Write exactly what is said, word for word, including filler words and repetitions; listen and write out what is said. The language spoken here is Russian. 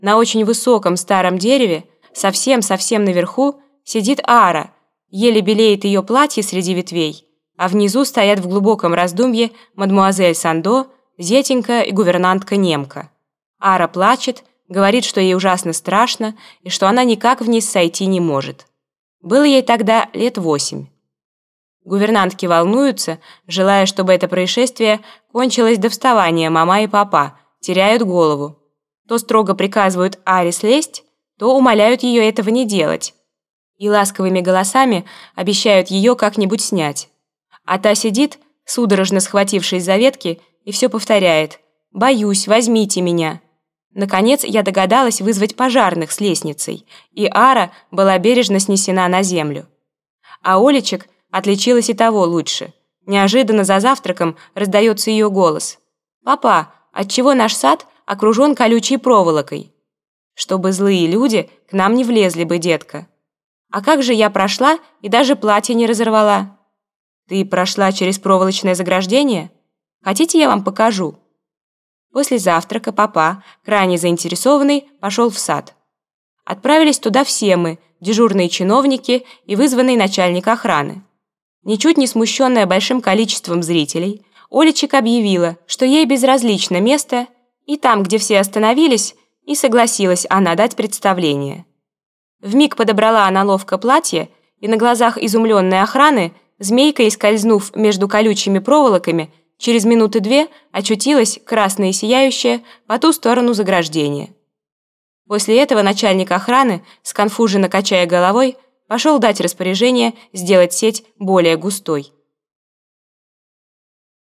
На очень высоком старом дереве, совсем-совсем наверху, сидит Ара, еле белеет ее платье среди ветвей, а внизу стоят в глубоком раздумье мадмуазель Сандо, зетенька и гувернантка-немка. Ара плачет, говорит, что ей ужасно страшно и что она никак вниз сойти не может. Было ей тогда лет восемь. Гувернантки волнуются, желая, чтобы это происшествие кончилось до вставания мама и папа, теряют голову. То строго приказывают Аре слезть, то умоляют ее этого не делать. И ласковыми голосами обещают ее как-нибудь снять. А та сидит, судорожно схватившись за ветки, и все повторяет: «Боюсь, возьмите меня». Наконец я догадалась вызвать пожарных с лестницей, и Ара была бережно снесена на землю. А Олечек отличилась и того лучше. Неожиданно за завтраком раздается ее голос: «Папа, отчего наш сад окружен колючей проволокой?» «Чтобы злые люди к нам не влезли бы, детка». «А как же я прошла и даже платье не разорвала?» «Ты прошла через проволочное заграждение? Хотите, я вам покажу?» После завтрака папа, крайне заинтересованный, пошел в сад. Отправились туда все мы, дежурные чиновники и вызванный начальник охраны. Ничуть не смущенная большим количеством зрителей, Олечек объявила, что ей безразлично место, и там, где все остановились, и согласилась она дать представление. Вмиг подобрала она ловко платье, и на глазах изумленной охраны, змейкой скользнув между колючими проволоками, через минуты две очутилась, красная и сияющая, по ту сторону заграждения. После этого начальник охраны, сконфуженно качая головой, пошел дать распоряжение сделать сеть более густой.